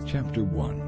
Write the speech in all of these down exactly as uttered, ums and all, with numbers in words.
Chapter one.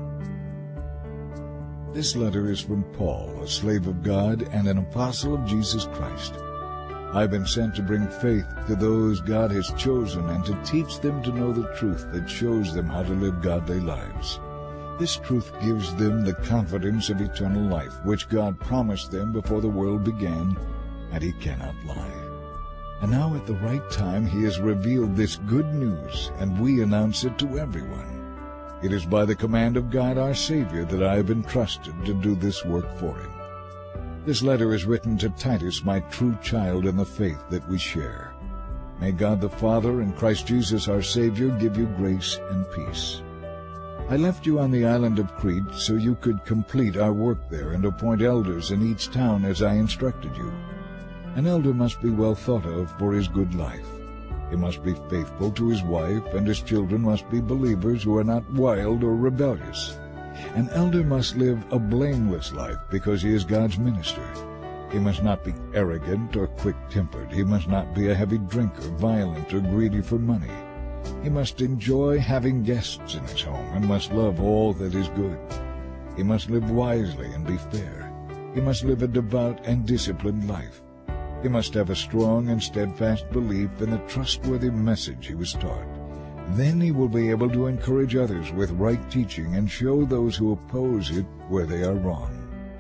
This letter is from Paul, a slave of God and an apostle of Jesus Christ. I have been sent to bring faith to those God has chosen and to teach them to know the truth that shows them how to live godly lives. This truth gives them the confidence of eternal life, which God promised them before the world began, and He cannot lie. And now at the right time He has revealed this good news, and we announce it to everyone. It is by the command of God our Savior that I have been trusted to do this work for Him. This letter is written to Titus, my true child in the faith that we share. May God the Father and Christ Jesus our Savior give you grace and peace. I left you on the island of Crete so you could complete our work there and appoint elders in each town as I instructed you. An elder must be well thought of for his good life. He must be faithful to his wife, and his children must be believers who are not wild or rebellious. An elder must live a blameless life because he is God's minister. He must not be arrogant or quick-tempered. He must not be a heavy drinker, violent, or greedy for money. He must enjoy having guests in his home and must love all that is good. He must live wisely and be fair. He must live a devout and disciplined life. He must have a strong and steadfast belief in the trustworthy message he was taught. Then he will be able to encourage others with right teaching and show those who oppose it where they are wrong.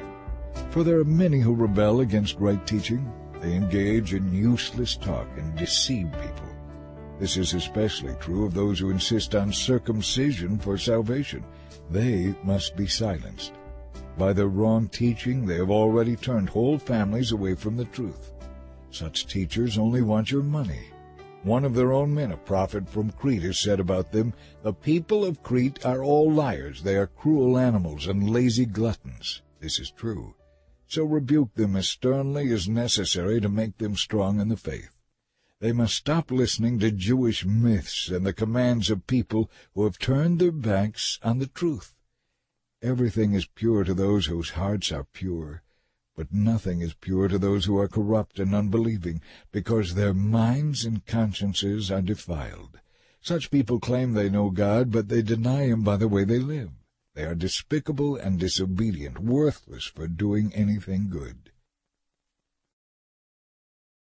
For there are many who rebel against right teaching. They engage in useless talk and deceive people. This is especially true of those who insist on circumcision for salvation. They must be silenced. By their wrong teaching, they have already turned whole families away from the truth. Such teachers only want your money. One of their own men, a prophet from Crete, has said about them, "The people of Crete are all liars. They are cruel animals and lazy gluttons." This is true. So rebuke them as sternly as necessary to make them strong in the faith. They must stop listening to Jewish myths and the commands of people who have turned their backs on the truth. Everything is pure to those whose hearts are pure, but nothing is pure to those who are corrupt and unbelieving, because their minds and consciences are defiled. Such people claim they know God, but they deny Him by the way they live. They are despicable and disobedient, worthless for doing anything good.